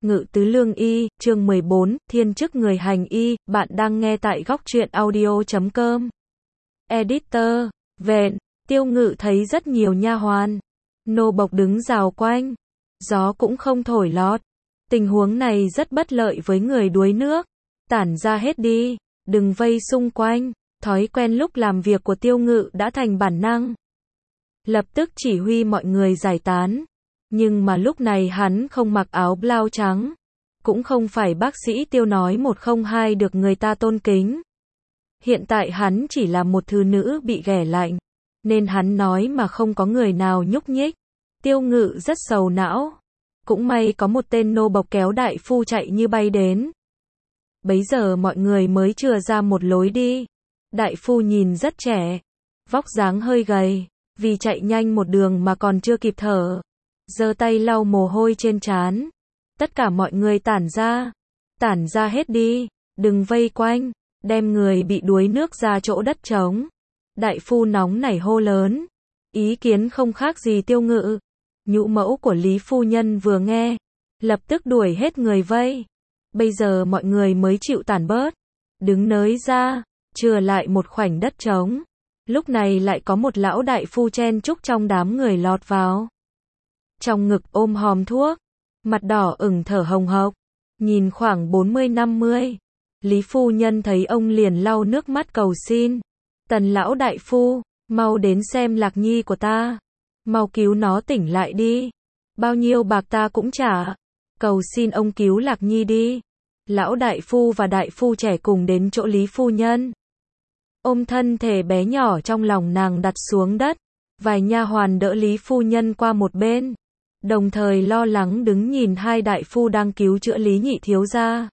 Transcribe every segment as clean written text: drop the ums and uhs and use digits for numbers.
Ngự tứ lương y, chương 14, thiên chức người hành y, bạn đang nghe tại góc truyện audio.com. Editor, vện, Tiêu Ngự thấy rất nhiều nha hoàn, nô bộc đứng rào quanh, gió cũng không thổi lọt. Tình huống này rất bất lợi với người đuối nước. Tản ra hết đi, đừng vây xung quanh. Thói quen lúc làm việc của Tiêu Ngự đã thành bản năng. Lập tức chỉ huy mọi người giải tán. Nhưng mà lúc này hắn không mặc áo blau trắng. Cũng không phải bác sĩ Tiêu nói 102 được người ta tôn kính. Hiện tại hắn chỉ là một thư nữ bị ghẻ lạnh. Nên hắn nói mà không có người nào nhúc nhích. Tiêu Ngự rất sầu não. Cũng may có một tên nô bộc kéo đại phu chạy như bay đến. Bấy giờ mọi người mới chừa ra một lối đi. Đại phu nhìn rất trẻ. Vóc dáng hơi gầy. Vì chạy nhanh một đường mà còn chưa kịp thở. Giơ tay lau mồ hôi trên trán. Tất cả mọi người tản ra. Tản ra hết đi. Đừng vây quanh. Đem người bị đuối nước ra chỗ đất trống. Đại phu nóng nảy hô lớn. Ý kiến không khác gì Tiêu Ngự. Nhũ mẫu của Lý phu nhân vừa nghe. Lập tức đuổi hết người vây. Bây giờ mọi người mới chịu tản bớt. Đứng nới ra. Chừa lại một khoảnh đất trống. Lúc này lại có một lão đại phu chen chúc trong đám người lọt vào. Trong ngực ôm hòm thuốc. Mặt đỏ ửng thở hồng hộc. Nhìn khoảng 40-50. Lý phu nhân thấy ông liền lau nước mắt cầu xin. Tần lão đại phu, mau đến xem Lạc Nhi của ta. Mau cứu nó tỉnh lại đi. Bao nhiêu bạc ta cũng trả. Cầu xin ông cứu Lạc Nhi đi. Lão đại phu và đại phu trẻ cùng đến chỗ Lý phu nhân. Ôm thân thể bé nhỏ trong lòng nàng đặt xuống đất. Vài nha hoàn đỡ Lý phu nhân qua một bên. Đồng thời lo lắng đứng nhìn hai đại phu đang cứu chữa Lý nhị thiếu gia.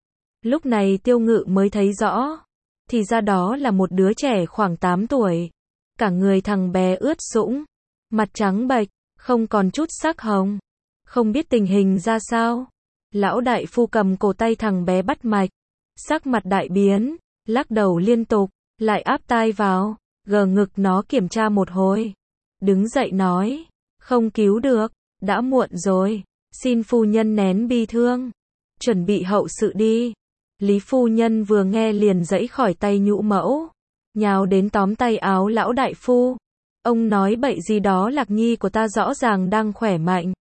Lúc này Tiêu Ngự mới thấy rõ. Thì ra đó là một đứa trẻ khoảng 8 tuổi. Cả người thằng bé ướt sũng. Mặt trắng bệch, không còn chút sắc hồng. Không biết tình hình ra sao. Lão đại phu cầm cổ tay thằng bé bắt mạch. Sắc mặt đại biến, lắc đầu liên tục, lại áp tai vào, gờ ngực nó kiểm tra một hồi. Đứng dậy nói, không cứu được, đã muộn rồi, xin phu nhân nén bi thương. Chuẩn bị hậu sự đi. Lý phu nhân vừa nghe liền giãy khỏi tay nhũ mẫu. Nhào đến tóm tay áo lão đại phu. Ông nói bậy gì đó, Lạc Nhi của ta rõ ràng đang khỏe mạnh.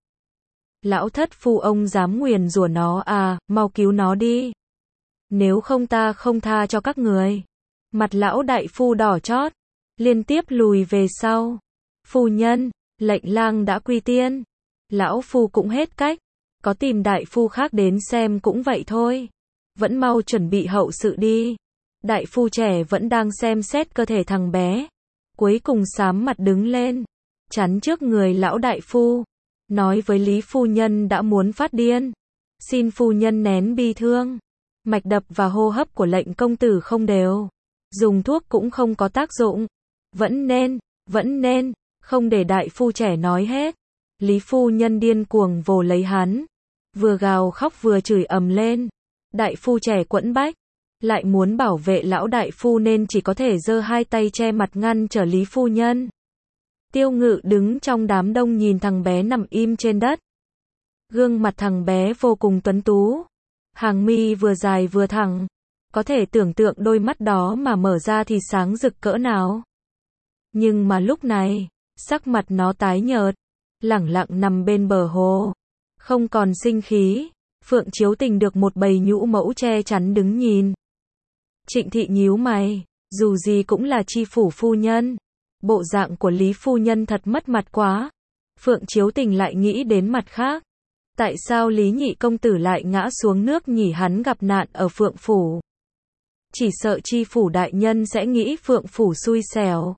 Lão thất phu ông dám nguyền rủa nó à, mau cứu nó đi. Nếu không ta không tha cho các người. Mặt lão đại phu đỏ chót. Liên tiếp lùi về sau. Phu nhân, lệnh lang đã quy tiên. Lão phu cũng hết cách. Có tìm đại phu khác đến xem cũng vậy thôi. Vẫn mau chuẩn bị hậu sự đi. Đại phu trẻ vẫn đang xem xét cơ thể thằng bé. Cuối cùng sám mặt đứng lên. Chắn trước người lão đại phu. Nói với Lý phu nhân đã muốn phát điên. Xin phu nhân nén bi thương. Mạch đập và hô hấp của lệnh công tử không đều. Dùng thuốc cũng không có tác dụng. Vẫn nên, không để đại phu trẻ nói hết. Lý phu nhân điên cuồng vồ lấy hắn. Vừa gào khóc vừa chửi ầm lên. Đại phu trẻ quẫn bách. Lại muốn bảo vệ lão đại phu nên chỉ có thể giơ hai tay che mặt ngăn trở Lý phu nhân. Tiêu Ngự đứng trong đám đông nhìn thằng bé nằm im trên đất. Gương mặt thằng bé vô cùng tuấn tú. Hàng mi vừa dài vừa thẳng. Có thể tưởng tượng đôi mắt đó mà mở ra thì sáng rực cỡ nào. Nhưng mà lúc này, sắc mặt nó tái nhợt. Lẳng lặng nằm bên bờ hồ. Không còn sinh khí. Phượng Chiếu Tình được một bầy nhũ mẫu che chắn đứng nhìn. Trịnh Thị nhíu mày. Dù gì cũng là chi phủ phu nhân. Bộ dạng của Lý phu nhân thật mất mặt quá. Phượng Chiếu Tình lại nghĩ đến mặt khác. Tại sao Lý nhị công tử lại ngã xuống nước nhỉ, hắn gặp nạn ở Phượng phủ. Chỉ sợ chi phủ đại nhân sẽ nghĩ Phượng phủ xui xẻo.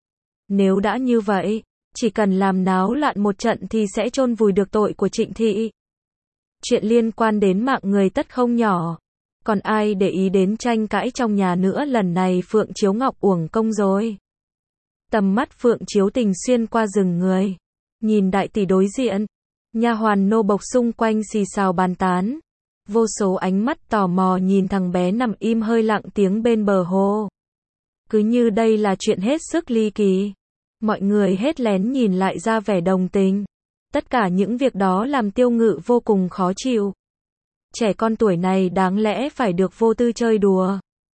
Nếu đã như vậy, chỉ cần làm náo loạn một trận thì sẽ chôn vùi được tội của Trịnh Thị. Chuyện liên quan đến mạng người tất không nhỏ. Còn ai để ý đến tranh cãi trong nhà nữa, lần này Phượng Chiếu Ngọc uổng công rồi. Tầm mắt Phượng Chiếu Tình xuyên qua rừng người. Nhìn đại tỷ đối diện. Nha hoàn nô bộc xung quanh xì xào bàn tán. Vô số ánh mắt tò mò nhìn thằng bé nằm im hơi lặng tiếng bên bờ hồ. Cứ như đây là chuyện hết sức ly kỳ. Mọi người hết lén nhìn lại ra vẻ đồng tình. Tất cả những việc đó làm Tiêu Ngự vô cùng khó chịu. Trẻ con tuổi này đáng lẽ phải được vô tư chơi đùa.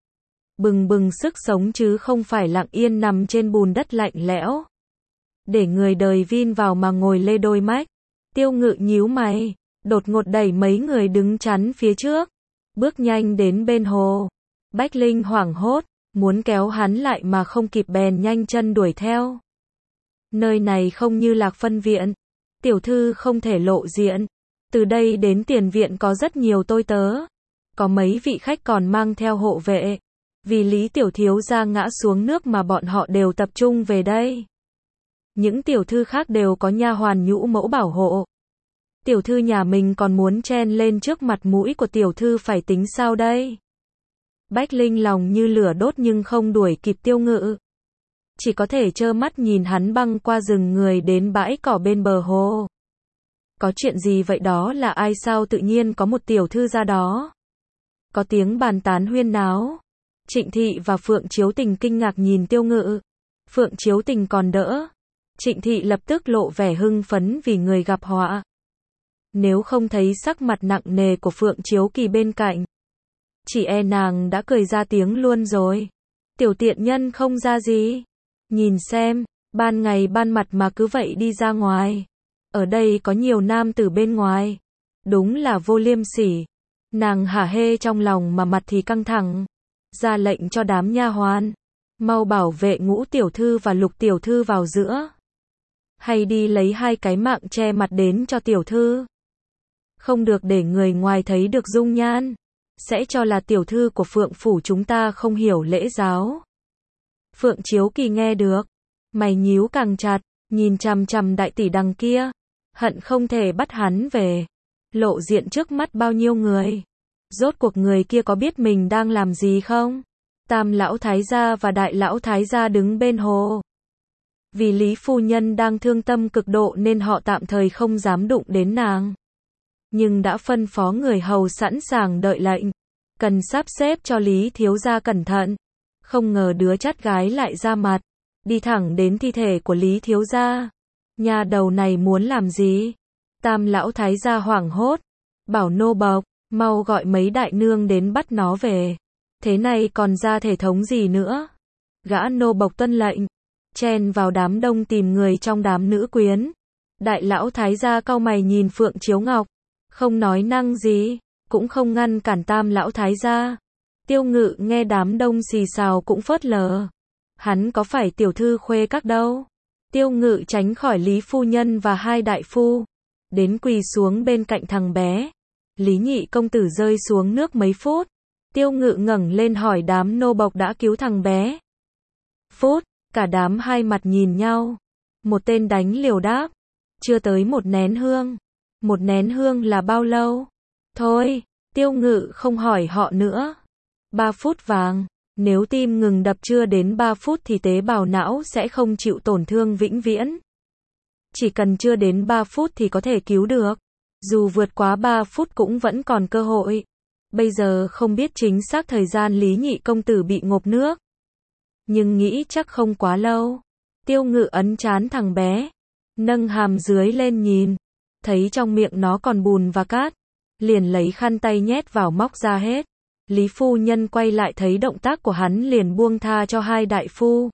Bừng bừng sức sống chứ không phải lặng yên nằm trên bùn đất lạnh lẽo. Để người đời vin vào mà ngồi lê đôi mách. Tiêu Ngự nhíu mày, đột ngột đẩy mấy người đứng chắn phía trước, bước nhanh đến bên hồ. Bách Linh hoảng hốt, muốn kéo hắn lại mà không kịp bèn nhanh chân đuổi theo. Nơi này không như Lạc Phân viện, tiểu thư không thể lộ diện. Từ đây đến tiền viện có rất nhiều tôi tớ, có mấy vị khách còn mang theo hộ vệ. Vì Lý tiểu thiếu gia ngã xuống nước mà bọn họ đều tập trung về đây. Những tiểu thư khác đều có nha hoàn nhũ mẫu bảo hộ. Tiểu thư nhà mình còn muốn chen lên trước mặt mũi của tiểu thư phải tính sao đây? Bách Linh lòng như lửa đốt nhưng không đuổi kịp Tiêu Ngự. Chỉ có thể trơ mắt nhìn hắn băng qua rừng người đến bãi cỏ bên bờ hồ. Có chuyện gì vậy, đó là ai, sao tự nhiên có một tiểu thư ra đó? Có tiếng bàn tán huyên náo. Trịnh Thị và Phượng Chiếu Tình kinh ngạc nhìn Tiêu Ngự. Phượng Chiếu Tình còn đỡ. Trịnh Thị lập tức lộ vẻ hưng phấn vì người gặp họa. Nếu không thấy sắc mặt nặng nề của Phượng Chiếu Kỳ bên cạnh, chỉ e nàng đã cười ra tiếng luôn rồi. Tiểu tiện nhân không ra gì. Nhìn xem, ban ngày ban mặt mà cứ vậy đi ra ngoài. Ở đây có nhiều nam tử bên ngoài. Đúng là vô liêm sỉ. Nàng hả hê trong lòng mà mặt thì căng thẳng. Ra lệnh cho đám nha hoàn, mau bảo vệ Ngũ tiểu thư và Lục tiểu thư vào giữa. Hay đi lấy 2 cái mạng che mặt đến cho tiểu thư. Không được để người ngoài thấy được dung nhan. Sẽ cho là tiểu thư của Phượng phủ chúng ta không hiểu lễ giáo. Phượng Chiếu Kỳ nghe được, mày nhíu càng chặt, nhìn chằm chằm đại tỷ đằng kia, hận không thể bắt hắn về, lộ diện trước mắt bao nhiêu người. Rốt cuộc người kia có biết mình đang làm gì không? Tam lão thái gia và đại lão thái gia đứng bên hồ. Vì Lý phu nhân đang thương tâm cực độ nên họ tạm thời không dám đụng đến nàng. Nhưng đã phân phó người hầu sẵn sàng đợi lệnh, cần sắp xếp cho Lý thiếu gia cẩn thận. Không ngờ đứa chắt gái lại ra mặt, đi thẳng đến thi thể của Lý thiếu gia. Nhà đầu này muốn làm gì? Tam lão thái gia hoảng hốt, bảo nô bộc, mau gọi mấy đại nương đến bắt nó về. Thế này còn ra thể thống gì nữa? Gã nô bộc tuân lệnh, chen vào đám đông tìm người trong đám nữ quyến. Đại lão thái gia cau mày nhìn Phượng Chiếu Ngọc, không nói năng gì, cũng không ngăn cản tam lão thái gia. Tiêu Ngự nghe đám đông xì xào cũng phớt lờ. Hắn có phải tiểu thư khuê các đâu. Tiêu Ngự tránh khỏi Lý phu nhân và 2 đại phu, đến quỳ xuống bên cạnh thằng bé. Lý nhị công tử rơi xuống nước mấy phút. Tiêu Ngự ngẩng lên hỏi đám nô bộc đã cứu thằng bé. Phút, cả đám hai mặt nhìn nhau. Một tên đánh liều đáp, chưa tới 1 nén hương. 1 nén hương là bao lâu? Thôi, Tiêu Ngự không hỏi họ nữa. 3 phút vàng, nếu tim ngừng đập chưa đến 3 phút thì tế bào não sẽ không chịu tổn thương vĩnh viễn. Chỉ cần chưa đến 3 phút thì có thể cứu được. Dù vượt quá 3 phút cũng vẫn còn cơ hội. Bây giờ không biết chính xác thời gian Lý nhị công tử bị ngộp nước, nhưng nghĩ chắc không quá lâu. Tiêu Ngự ấn trán thằng bé, nâng hàm dưới lên nhìn, thấy trong miệng nó còn bùn và cát, liền lấy khăn tay nhét vào móc ra hết. Lý phu nhân quay lại thấy động tác của hắn liền buông tha cho 2 đại phu.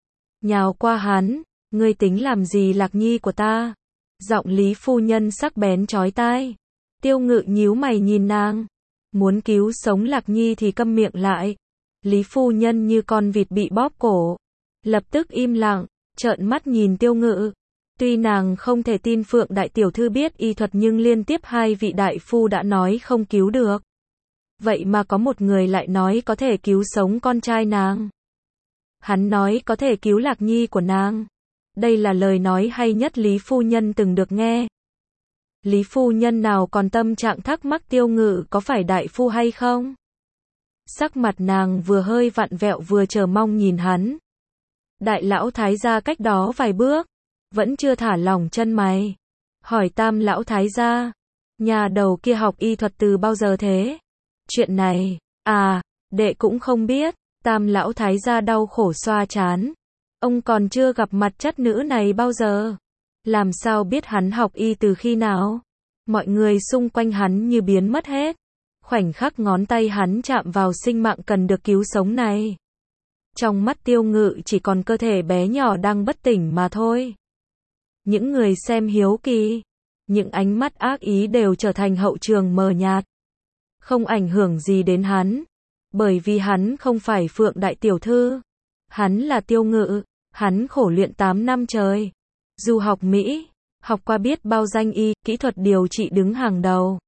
Nhào qua hắn, ngươi tính làm gì Lạc Nhi của ta? Giọng Lý phu nhân sắc bén chói tai. Tiêu Ngự nhíu mày nhìn nàng, muốn cứu sống Lạc Nhi thì câm miệng lại. Lý phu nhân như con vịt bị bóp cổ, lập tức im lặng, trợn mắt nhìn Tiêu Ngự. Tuy nàng không thể tin Phượng đại tiểu thư biết y thuật nhưng liên tiếp 2 vị đại phu đã nói không cứu được. Vậy mà có một người lại nói có thể cứu sống con trai nàng. Hắn nói có thể cứu Lạc Nhi của nàng. Đây là lời nói hay nhất Lý phu nhân từng được nghe. Lý phu nhân nào còn tâm trạng thắc mắc Tiêu Ngự có phải đại phu hay không? Sắc mặt nàng vừa hơi vặn vẹo vừa chờ mong nhìn hắn. Đại lão thái gia cách đó vài bước, vẫn chưa thả lỏng chân mày. Hỏi tam lão thái gia, nhà đầu kia học y thuật từ bao giờ thế? Chuyện này, đệ cũng không biết. Tam lão thái gia đau khổ xoa trán. Ông còn chưa gặp mặt chất nữ này bao giờ. Làm sao biết hắn học y từ khi nào? Mọi người xung quanh hắn như biến mất hết. Khoảnh khắc ngón tay hắn chạm vào sinh mạng cần được cứu sống này. Trong mắt Tiêu Ngự chỉ còn cơ thể bé nhỏ đang bất tỉnh mà thôi. Những người xem hiếu kỳ, những ánh mắt ác ý đều trở thành hậu trường mờ nhạt. Không ảnh hưởng gì đến hắn, bởi vì hắn không phải Phượng đại tiểu thư. Hắn là Tiêu Ngự, hắn khổ luyện 8 năm trời. Du học Mỹ, học qua biết bao danh y, kỹ thuật điều trị đứng hàng đầu.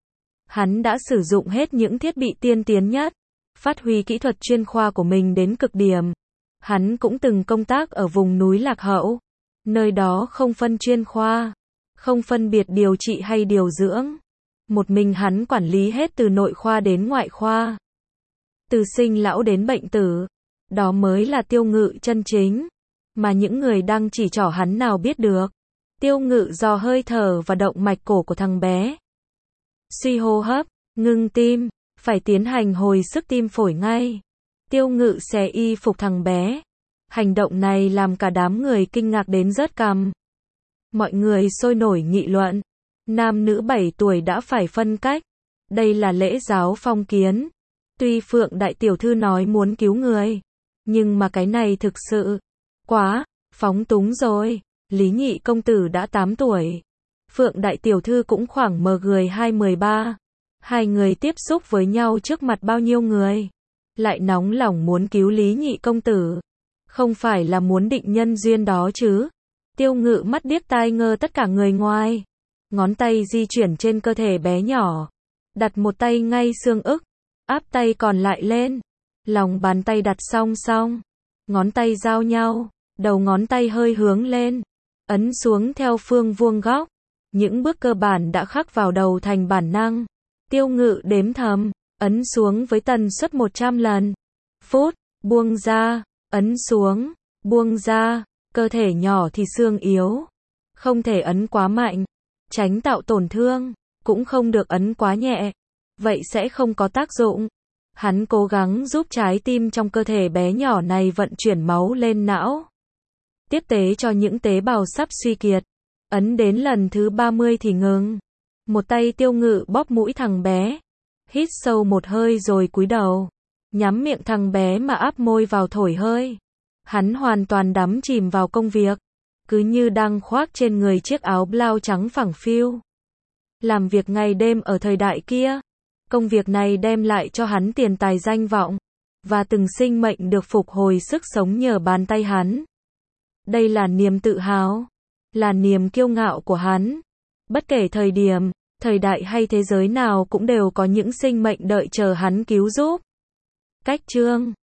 Hắn đã sử dụng hết những thiết bị tiên tiến nhất, phát huy kỹ thuật chuyên khoa của mình đến cực điểm. Hắn cũng từng công tác ở vùng núi lạc hậu, nơi đó không phân chuyên khoa, không phân biệt điều trị hay điều dưỡng. Một mình hắn quản lý hết từ nội khoa đến ngoại khoa, từ sinh lão đến bệnh tử. Đó mới là Tiêu Ngự chân chính, mà những người đang chỉ trỏ hắn nào biết được. Tiêu Ngự dò hơi thở và động mạch cổ của thằng bé. Suy hô hấp, ngưng tim, phải tiến hành hồi sức tim phổi ngay. Tiêu Ngự xé y phục thằng bé. Hành động này làm cả đám người kinh ngạc đến rớt cằm. Mọi người sôi nổi nghị luận. Nam nữ 7 tuổi đã phải phân cách. Đây là lễ giáo phong kiến. Tuy Phượng đại tiểu thư nói muốn cứu người, nhưng mà cái này thực sự quá phóng túng rồi. Lý Nhị công tử đã 8 tuổi. Phượng đại tiểu thư cũng khoảng MG2-13. Hai người tiếp xúc với nhau trước mặt bao nhiêu người. Lại nóng lòng muốn cứu Lý Nhị công tử. Không phải là muốn định nhân duyên đó chứ. Tiêu Ngự mắt điếc tai ngơ tất cả người ngoài. Ngón tay di chuyển trên cơ thể bé nhỏ. Đặt một tay ngay xương ức. Áp tay còn lại lên. Lòng bàn tay đặt song song. Ngón tay giao nhau. Đầu ngón tay hơi hướng lên. Ấn xuống theo phương vuông góc. Những bước cơ bản đã khắc vào đầu thành bản năng. Tiêu Ngự đếm thầm. Ấn xuống với tần suất 100 lần. Phút. Buông ra. Ấn xuống. Buông ra. Cơ thể nhỏ thì xương yếu. Không thể ấn quá mạnh. Tránh tạo tổn thương. Cũng không được ấn quá nhẹ. Vậy sẽ không có tác dụng. Hắn cố gắng giúp trái tim trong cơ thể bé nhỏ này vận chuyển máu lên não. Tiếp tế cho những tế bào sắp suy kiệt. Ấn đến lần thứ 30 thì ngừng. Một tay Tiêu Ngự bóp mũi thằng bé. Hít sâu một hơi rồi cúi đầu. Nhắm miệng thằng bé mà áp môi vào thổi hơi. Hắn hoàn toàn đắm chìm vào công việc. Cứ như đang khoác trên người chiếc áo blau trắng phẳng phiu. Làm việc ngày đêm ở thời đại kia. Công việc này đem lại cho hắn tiền tài danh vọng. Và từng sinh mệnh được phục hồi sức sống nhờ bàn tay hắn. Đây là niềm tự hào. Là niềm kiêu ngạo của hắn. Bất kể thời điểm, thời đại hay thế giới nào cũng đều có những sinh mệnh đợi chờ hắn cứu giúp. Cách chương